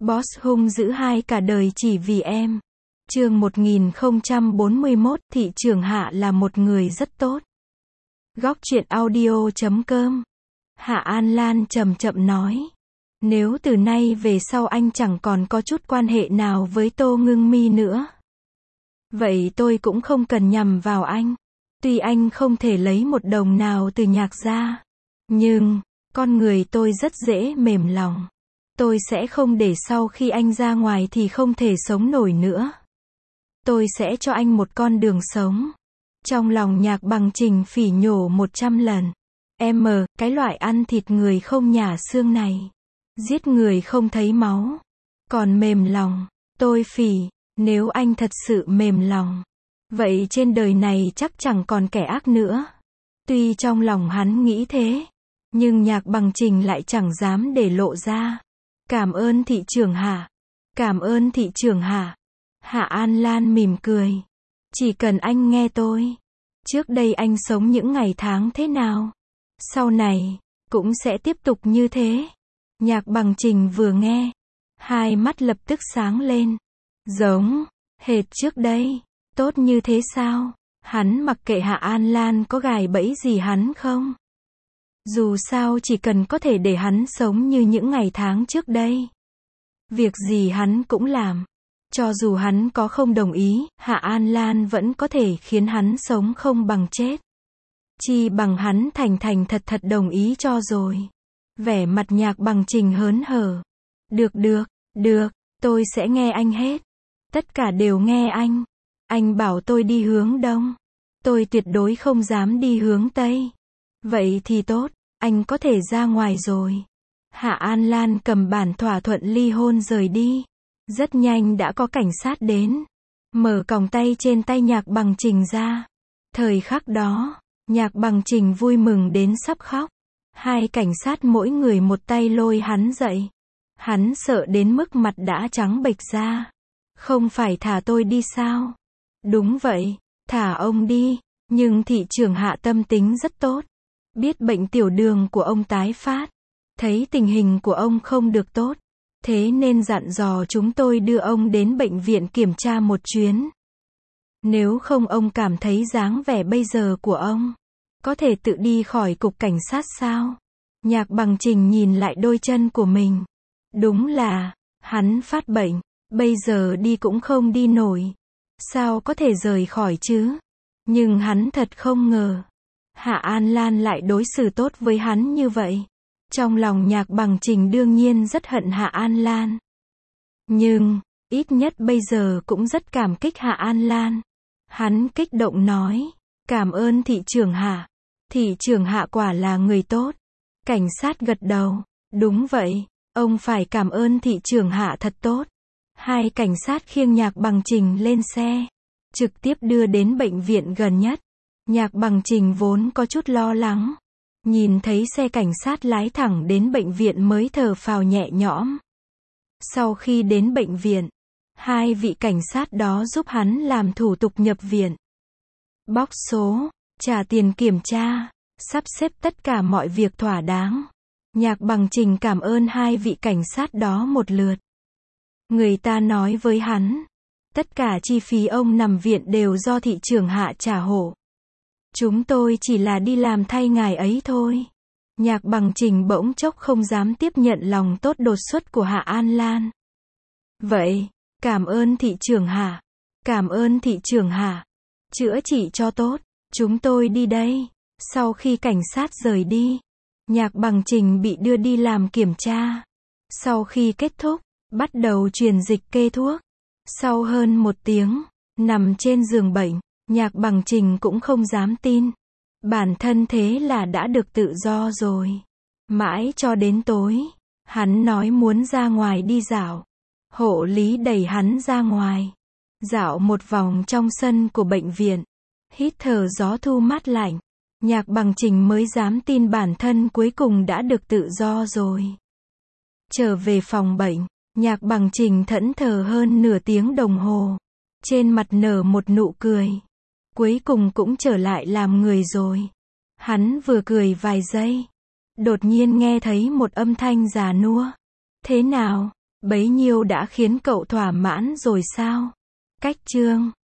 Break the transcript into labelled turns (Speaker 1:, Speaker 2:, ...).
Speaker 1: Boss hung dữ hai cả đời chỉ vì em. Chương 1041, thị trưởng Hạ là một người rất tốt. Góc truyện audio.com. Hạ An Lan chậm chậm nói. Nếu từ nay về sau anh chẳng còn có chút quan hệ nào với Tô Ngưng Mi nữa, vậy tôi cũng không cần nhằm vào anh. Tuy anh không thể lấy một đồng nào từ Nhạc ra, nhưng con người tôi rất dễ mềm lòng. Tôi sẽ không để sau khi anh ra ngoài thì không thể sống nổi nữa. Tôi sẽ cho anh một con đường sống. Trong lòng Nhạc Bằng Trình phỉ nhổ 100 lần. Cái loại ăn thịt người không nhả xương này, giết người không thấy máu, còn mềm lòng. Tôi phỉ, nếu anh thật sự mềm lòng, vậy trên đời này chắc chẳng còn kẻ ác nữa. Tuy trong lòng hắn nghĩ thế, nhưng Nhạc Bằng Trình lại chẳng dám để lộ ra. Cảm ơn thị trưởng Hạ. Cảm ơn thị trưởng Hạ. Hạ An Lan mỉm cười. Chỉ cần anh nghe tôi. Trước đây anh sống những ngày tháng thế nào, sau này cũng sẽ tiếp tục như thế. Nhạc Bằng Trình vừa nghe, hai mắt lập tức sáng lên. Giống hệt trước đây. Tốt như thế sao? Hắn mặc kệ Hạ An Lan có gài bẫy gì hắn không. Dù sao chỉ cần có thể để hắn sống như những ngày tháng trước đây, việc gì hắn cũng làm. Cho dù hắn có không đồng ý, Hạ An Lan vẫn có thể khiến hắn sống không bằng chết. Chi bằng hắn thành thật đồng ý cho rồi. Vẻ mặt Nhạc Bằng Trình hớn hở. Được, tôi sẽ nghe anh hết. Tất cả đều nghe anh. Anh bảo tôi đi hướng đông, tôi tuyệt đối không dám đi hướng tây. Vậy thì tốt, anh có thể ra ngoài rồi. Hạ An Lan cầm bản thỏa thuận ly hôn rời đi. Rất nhanh đã có cảnh sát đến, mở còng tay trên tay Nhạc Bằng Trình ra. Thời khắc đó, Nhạc Bằng Trình vui mừng đến sắp khóc. Hai cảnh sát mỗi người một tay lôi hắn dậy. Hắn sợ đến mức mặt đã trắng bệch ra. Không phải thả tôi đi sao? Đúng vậy, thả ông đi. Nhưng thị trưởng Hạ tâm tính rất tốt. Biết bệnh tiểu đường của ông tái phát, thấy tình hình của ông không được tốt, thế nên dặn dò chúng tôi đưa ông đến bệnh viện kiểm tra một chuyến. Nếu không ông cảm thấy dáng vẻ bây giờ của ông, có thể tự đi khỏi cục cảnh sát sao? Nhạc Bằng Trình nhìn lại đôi chân của mình. Đúng là, hắn phát bệnh, bây giờ đi cũng không đi nổi. Sao có thể rời khỏi chứ? Nhưng hắn thật không ngờ, Hạ An Lan lại đối xử tốt với hắn như vậy. Trong lòng Nhạc Bằng Trình đương nhiên rất hận Hạ An Lan. Nhưng, ít nhất bây giờ cũng rất cảm kích Hạ An Lan. Hắn kích động nói, cảm ơn thị trưởng Hạ. Thị trưởng Hạ quả là người tốt. Cảnh sát gật đầu, đúng vậy, ông phải cảm ơn thị trưởng Hạ thật tốt. Hai cảnh sát khiêng Nhạc Bằng Trình lên xe, trực tiếp đưa đến bệnh viện gần nhất. Nhạc Bằng Trình vốn có chút lo lắng, nhìn thấy xe cảnh sát lái thẳng đến bệnh viện mới thở phào nhẹ nhõm. Sau khi đến bệnh viện, hai vị cảnh sát đó giúp hắn làm thủ tục nhập viện, bóc số, trả tiền kiểm tra, sắp xếp tất cả mọi việc thỏa đáng. Nhạc Bằng Trình cảm ơn hai vị cảnh sát đó một lượt. Người ta nói với hắn, tất cả chi phí ông nằm viện đều do thị trưởng Hạ trả hộ. Chúng tôi chỉ là đi làm thay ngài ấy thôi. Nhạc Bằng Trình bỗng chốc không dám tiếp nhận lòng tốt đột xuất của Hạ An Lan. Vậy, cảm ơn thị trưởng Hạ. Cảm ơn thị trưởng Hạ. Chữa trị cho tốt, chúng tôi đi đây. Sau khi cảnh sát rời đi, Nhạc Bằng Trình bị đưa đi làm kiểm tra. Sau khi kết thúc, bắt đầu truyền dịch kê thuốc. Sau hơn 1 tiếng, nằm trên giường bệnh, Nhạc Bằng Trình cũng không dám tin. Bản thân thế là đã được tự do rồi. Mãi cho đến tối, hắn nói muốn ra ngoài đi dạo. Hộ lý đẩy hắn ra ngoài. Dạo một vòng trong sân của bệnh viện. Hít thở gió thu mát lạnh. Nhạc Bằng Trình mới dám tin bản thân cuối cùng đã được tự do rồi. Trở về phòng bệnh, Nhạc Bằng Trình thẫn thờ hơn nửa tiếng đồng hồ. Trên mặt nở một nụ cười. Cuối cùng cũng trở lại làm người rồi. Hắn vừa cười vài giây, đột nhiên nghe thấy một âm thanh già nua. Thế nào? Bấy nhiêu đã khiến cậu thỏa mãn rồi sao? Cách chương